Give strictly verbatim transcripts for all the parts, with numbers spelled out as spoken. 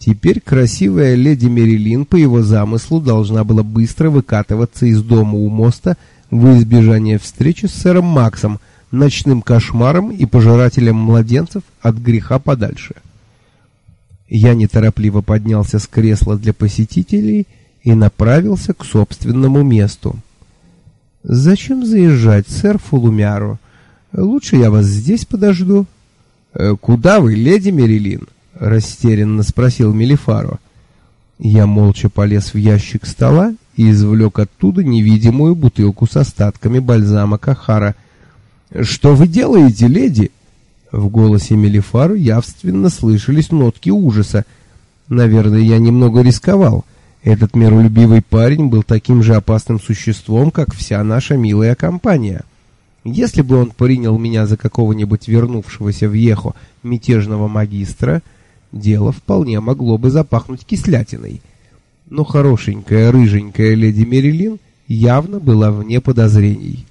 Теперь красивая леди Мерилин по его замыслу должна была быстро выкатываться из дома у моста во избежание встречи с сэром Максом, ночным кошмаром и пожирателем младенцев от греха подальше. Я неторопливо поднялся с кресла для посетителей и направился к собственному месту. «Зачем заезжать, сэр Фулумяро? Лучше я вас здесь подожду». «Э, «Куда вы, леди Мерилин?» — растерянно спросил Мелифаро. Я молча полез в ящик стола и извлек оттуда невидимую бутылку с остатками бальзама Кахара. «Что вы делаете, леди?» В голосе Мелифаро явственно слышались нотки ужаса. Наверное, я немного рисковал. Этот миролюбивый парень был таким же опасным существом, как вся наша милая компания. Если бы он принял меня за какого-нибудь вернувшегося в Ехо мятежного магистра, дело вполне могло бы запахнуть кислятиной. Но хорошенькая рыженькая леди Мерилин явно была вне подозрений.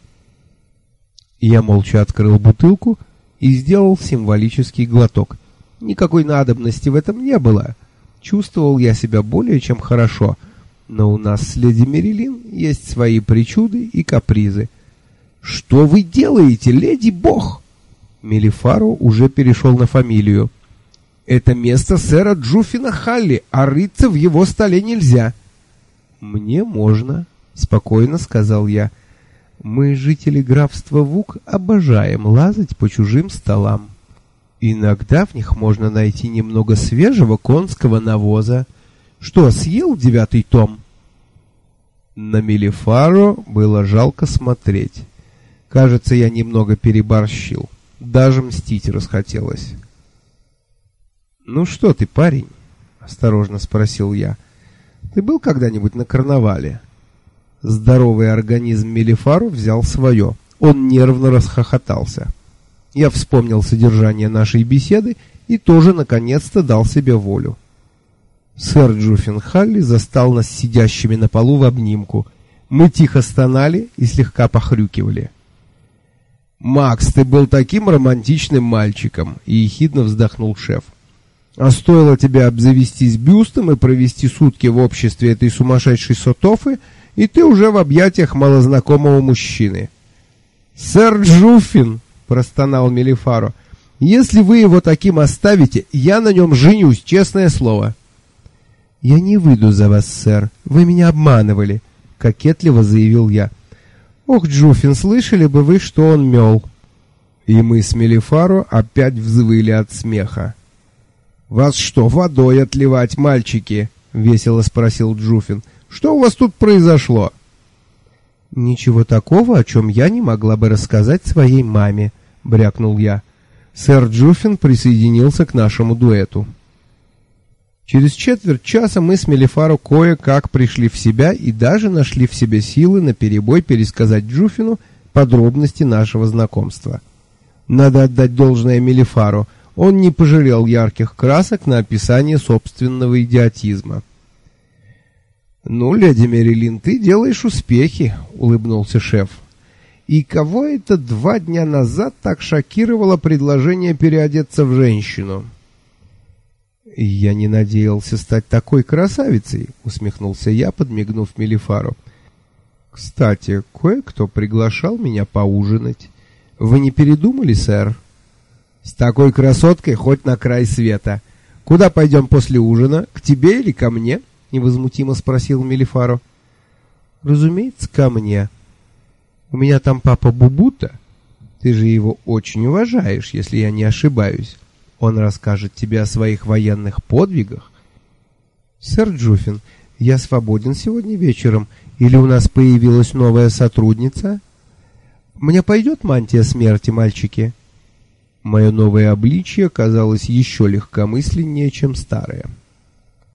Я молча открыл бутылку и сделал символический глоток. Никакой надобности в этом не было. Чувствовал я себя более чем хорошо, но у нас с леди Мерилин есть свои причуды и капризы. «Что вы делаете, леди Бог?» Мелифаро уже перешел на фамилию. «Это место сэра Джуфина Халли, а рыться в его столе нельзя». «Мне можно», — спокойно сказал я. «Мы, жители графства Вук, обожаем лазать по чужим столам. Иногда в них можно найти немного свежего конского навоза. Что, съел девятый том?» На Мелифаро было жалко смотреть. Кажется, я немного переборщил. Даже мстить расхотелось. «Ну что ты, парень?» — осторожно спросил я. «Ты был когда-нибудь на карнавале?» Здоровый организм Мелифаро взял свое. Он нервно расхохотался. Я вспомнил содержание нашей беседы и тоже наконец-то дал себе волю. Сэр Джуффин Халли застал нас сидящими на полу в обнимку. Мы тихо стонали и слегка похрюкивали. «Макс, ты был таким романтичным мальчиком!» — и ехидно вздохнул шеф. «А стоило тебе обзавестись бюстом и провести сутки в обществе этой сумасшедшей сотофы, и ты уже в объятиях малознакомого мужчины». «Сэр Джуффин!» — простонал Мелифаро. «Если вы его таким оставите, я на нем женюсь, честное слово». «Я не выйду за вас, сэр. Вы меня обманывали», — кокетливо заявил я. «Ох, Джуффин, слышали бы вы, что он мел». И мы с Мелифаро опять взвыли от смеха. «Вас что, водой отливать, мальчики?» — весело спросил Джуффин. «Что у вас тут произошло?» «Ничего такого, о чем я не могла бы рассказать своей маме», — брякнул я. Сэр Джуффин присоединился к нашему дуэту. Через четверть часа мы с Мелифаро кое-как пришли в себя и даже нашли в себе силы наперебой пересказать Джуффину подробности нашего знакомства. Надо отдать должное Мелифаро. Он не пожалел ярких красок на описание собственного идиотизма. «Ну, леди Мерилин, ты делаешь успехи», — улыбнулся шеф. «И кого это два дня назад так шокировало предложение переодеться в женщину?» «Я не надеялся стать такой красавицей», — усмехнулся я, подмигнув Мелифаро. «Кстати, кое-кто приглашал меня поужинать. Вы не передумали, сэр?» «С такой красоткой хоть на край света. Куда пойдем после ужина? К тебе или ко мне?» — невозмутимо спросил Мелифаро. «Разумеется, ко мне. У меня там папа Бубута. Ты же его очень уважаешь, если я не ошибаюсь. Он расскажет тебе о своих военных подвигах». «Сэр Джуффин, я свободен сегодня вечером, или у нас появилась новая сотрудница? Мне пойдет мантия смерти, мальчики?» Мое новое обличье казалось еще легкомысленнее, чем старое.